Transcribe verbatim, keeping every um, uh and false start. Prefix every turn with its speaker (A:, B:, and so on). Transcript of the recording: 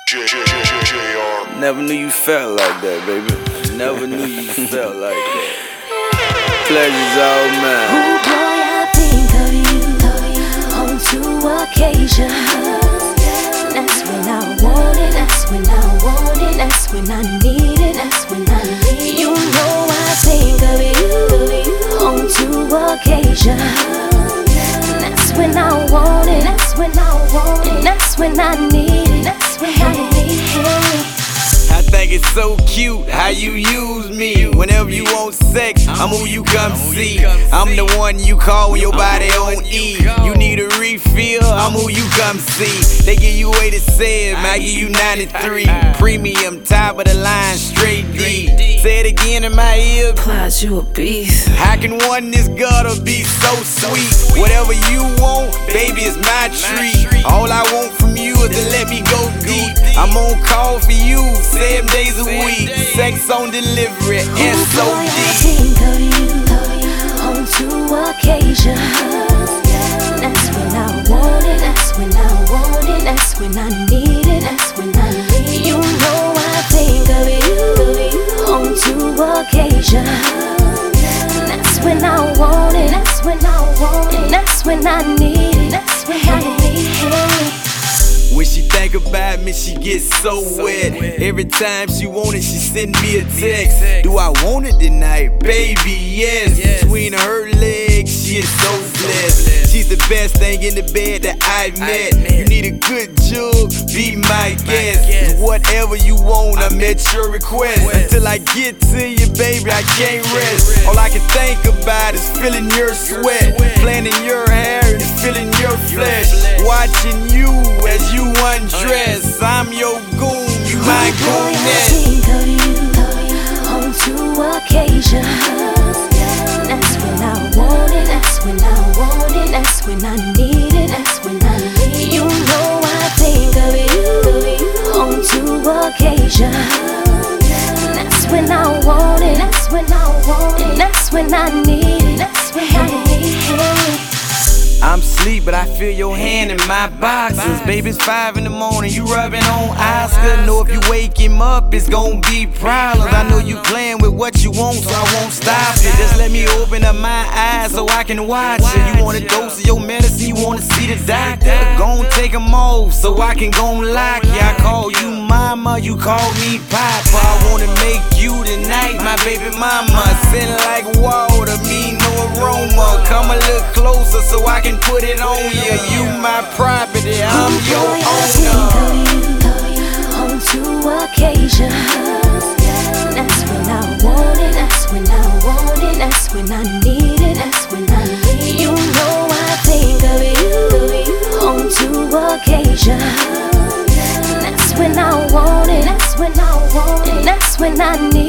A: Never knew you felt like that, baby. Never knew you felt like that. Pleasure's all mine.
B: Oh boy, I think of you on two occasions. That's when I want it, that's when I want it, that's when I need it, that's when I need it. You know I think of you on two occasions. That's when I want it, that's when I want it, that's when I need it, that's when I need it.
A: I think it's so cute how you use me. Whenever you want sex, I'm who you come see. I'm the one you call when your body on E. You need a refill, I'm who you come see. They give you eighty-seven, I give you ninety-three. Premium, top of the line, straight D. Say it again in my ear.
B: Plies, you a beast.
A: How can one this gutter be so sweet? Whatever you want, baby, it's my treat. All I want from you is to let me go deep. I'm on call for you seven days a week. Sex on delivery and so
B: Boy, I
A: deep.
B: think of you on two occasions. That's when I want it, that's when I want it, that's when I need it, that's when I need it. You know I think of you on two occasions. That's when I want it, that's when I want it, that's when I need it, that's when I need it.
A: When she think about me, she gets so wet. Every time she want it, she send me a text. Do I want it tonight? Baby, yes. Between her legs, she is so blessed. She's the best thing in the bed that I've met. You need a good jug, be my guest. Whatever you want, I'm at your request. Until I get to you, baby, I can't rest. All I can think about is feeling your sweat, planning your hair and feeling your flesh. Watching you as you undress. I'm your goon, you my
B: Boy, I
A: gooness.
B: think of you on two occasions. That's when I want it, that's when I want it, that's when I need it, that's when I need it. You know I think of you on two occasions. That's when I want it, that's when I want it, that's when I need it, that's when I need it.
A: I'm asleep, but I feel your hand in my boxes. Baby, it's five in the morning, you rubbing on Oscar. Know if you wake him up, it's gon' be problems. I know you playing with what you want, so I won't stop it. Just let me open up my eyes so I can watch it. You want a dose of your medicine, you wanna see the doctor. Gon' take them off so I can gon' lock you. I call you mama, you call me papa. I wanna make you tonight, my baby mama. Scent like water, me no aroma. Come a little closer so I can put it on you. You my property, I'm your
B: Boy, I think
A: owner.
B: of you on two occasions. That's when I want it, that's when I want it, that's when I need it, that's when I need it. You know I think of you on two occasions. That's when I want it, that's when I want it, that's when I need it.